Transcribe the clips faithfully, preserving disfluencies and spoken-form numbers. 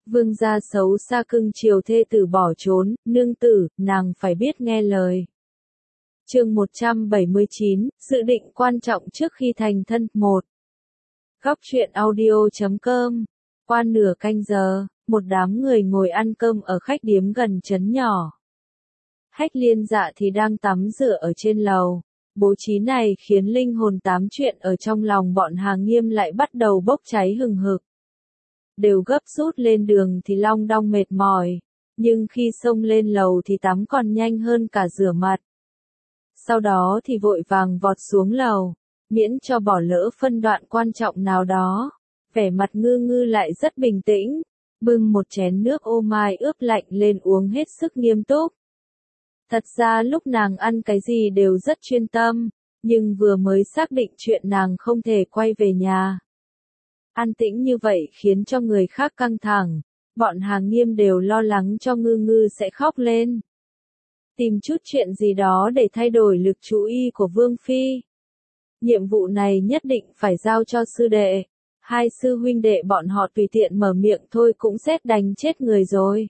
Vương gia xấu xa cưng chiều thê tử bỏ trốn, nương tử, nàng phải biết nghe lời. Chương một trăm bảy mươi chín, dự định quan trọng trước khi thành thân. một. Góc truyện audio chấm com. Qua nửa canh giờ, một đám người ngồi ăn cơm ở khách điếm gần trấn nhỏ. Hách Liên Dạ thì đang tắm rửa ở trên lầu. Bố trí này khiến linh hồn tám chuyện ở trong lòng bọn Hà Nghiêm lại bắt đầu bốc cháy hừng hực. Đều gấp rút lên đường thì long đong mệt mỏi, nhưng khi xông lên lầu thì tắm còn nhanh hơn cả rửa mặt. Sau đó thì vội vàng vọt xuống lầu, miễn cho bỏ lỡ phân đoạn quan trọng nào đó. Vẻ mặt Ngư Ngư lại rất bình tĩnh, bưng một chén nước ô mai ướp lạnh lên uống hết sức nghiêm túc. Thật ra lúc nàng ăn cái gì đều rất chuyên tâm, nhưng vừa mới xác định chuyện nàng không thể quay về nhà. An tĩnh như vậy khiến cho người khác căng thẳng, bọn Hà Nghiêm đều lo lắng cho Ngư Ngư sẽ khóc lên. Tìm chút chuyện gì đó để thay đổi lực chú ý của Vương Phi. Nhiệm vụ này nhất định phải giao cho sư đệ. Hai sư huynh đệ bọn họ tùy tiện mở miệng thôi cũng sét đánh chết người rồi.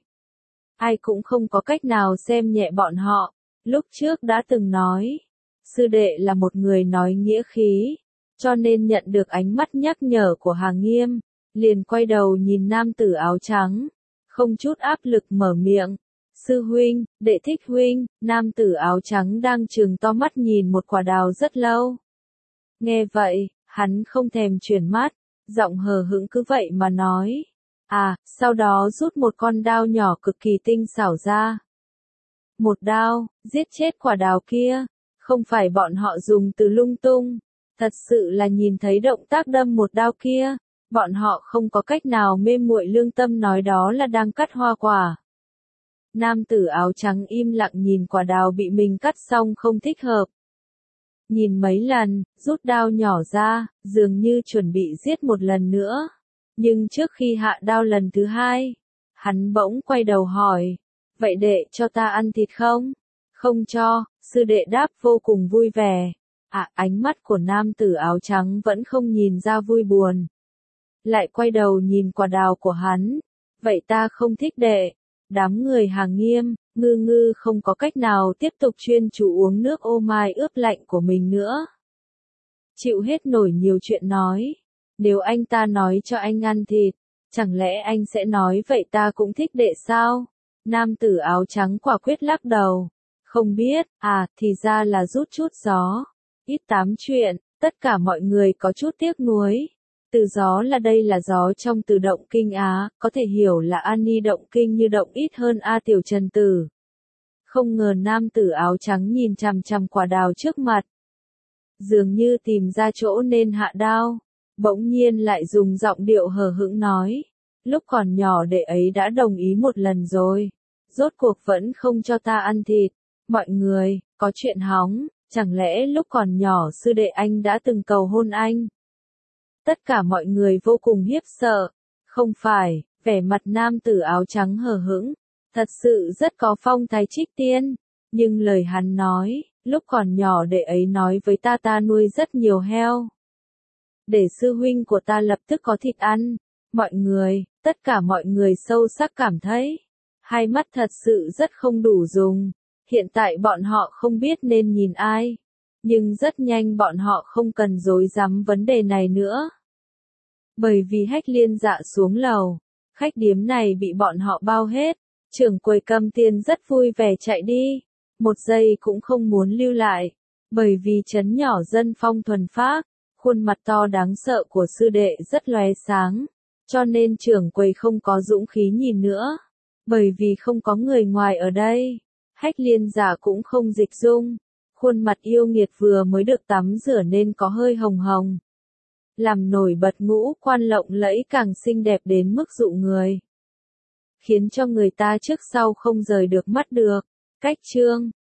Ai cũng không có cách nào xem nhẹ bọn họ. Lúc trước đã từng nói, sư đệ là một người nói nghĩa khí, cho nên nhận được ánh mắt nhắc nhở của Hà Nghiêm, liền quay đầu nhìn nam tử áo trắng, không chút áp lực mở miệng. Sư huynh, đệ thích huynh. Nam tử áo trắng đang trừng to mắt nhìn một quả đào rất lâu. Nghe vậy, hắn không thèm chuyển mắt, giọng hờ hững cứ vậy mà nói. À, sau đó rút một con đao nhỏ cực kỳ tinh xảo ra. Một đao, giết chết quả đào kia. Không phải bọn họ dùng từ lung tung. Thật sự là nhìn thấy động tác đâm một đao kia, bọn họ không có cách nào mê muội lương tâm nói đó là đang cắt hoa quả. Nam tử áo trắng im lặng nhìn quả đào bị mình cắt xong không thích hợp. Nhìn mấy lần, rút đao nhỏ ra, dường như chuẩn bị giết một lần nữa. Nhưng trước khi hạ đao lần thứ hai, hắn bỗng quay đầu hỏi, vậy đệ cho ta ăn thịt không? Không cho, sư đệ đáp vô cùng vui vẻ. À, ánh mắt của nam tử áo trắng vẫn không nhìn ra vui buồn. Lại quay đầu nhìn quả đào của hắn. Vậy ta không thích đệ. Đám người Hà Nghiêm, Ngư Ngư không có cách nào tiếp tục chuyên chú uống nước ô mai ướp lạnh của mình nữa. Chịu hết nổi nhiều chuyện nói. Nếu anh ta nói cho anh ăn thịt, chẳng lẽ anh sẽ nói vậy ta cũng thích đệ sao? Nam tử áo trắng quả quyết lắc đầu. Không biết, à, thì ra là rút chút gió. Ít tám chuyện, tất cả mọi người có chút tiếc nuối. Từ gió là đây là gió trong từ động kinh Á, có thể hiểu là Ani động kinh như động ít hơn A tiểu Trần tử. Không ngờ nam tử áo trắng nhìn chằm chằm quả đào trước mặt. Dường như tìm ra chỗ nên hạ đao, bỗng nhiên lại dùng giọng điệu hờ hững nói. Lúc còn nhỏ đệ ấy đã đồng ý một lần rồi, rốt cuộc vẫn không cho ta ăn thịt. Mọi người, có chuyện hóng. Chẳng lẽ lúc còn nhỏ sư đệ anh đã từng cầu hôn anh? Tất cả mọi người vô cùng khiếp sợ. Không phải, vẻ mặt nam tử áo trắng hờ hững, thật sự rất có phong thái trích tiên. Nhưng lời hắn nói, lúc còn nhỏ đệ ấy nói với ta ta nuôi rất nhiều heo. Để sư huynh của ta lập tức có thịt ăn. Mọi người, tất cả mọi người sâu sắc cảm thấy, hai mắt thật sự rất không đủ dùng. Hiện tại bọn họ không biết nên nhìn ai, nhưng rất nhanh bọn họ không cần rối rắm vấn đề này nữa. Bởi vì Hách Liên Dạ xuống lầu, khách điếm này bị bọn họ bao hết, trưởng quầy cầm tiền rất vui vẻ chạy đi, một giây cũng không muốn lưu lại, bởi vì trấn nhỏ dân phong thuần phác, khuôn mặt to đáng sợ của sư đệ rất lóe sáng, cho nên trưởng quầy không có dũng khí nhìn nữa, bởi vì không có người ngoài ở đây. Hách Liên Dạ cũng không dịch dung, khuôn mặt yêu nghiệt vừa mới được tắm rửa nên có hơi hồng hồng. Làm nổi bật ngũ quan lộng lẫy càng xinh đẹp đến mức dụ người. Khiến cho người ta trước sau không rời được mắt được. Cách chương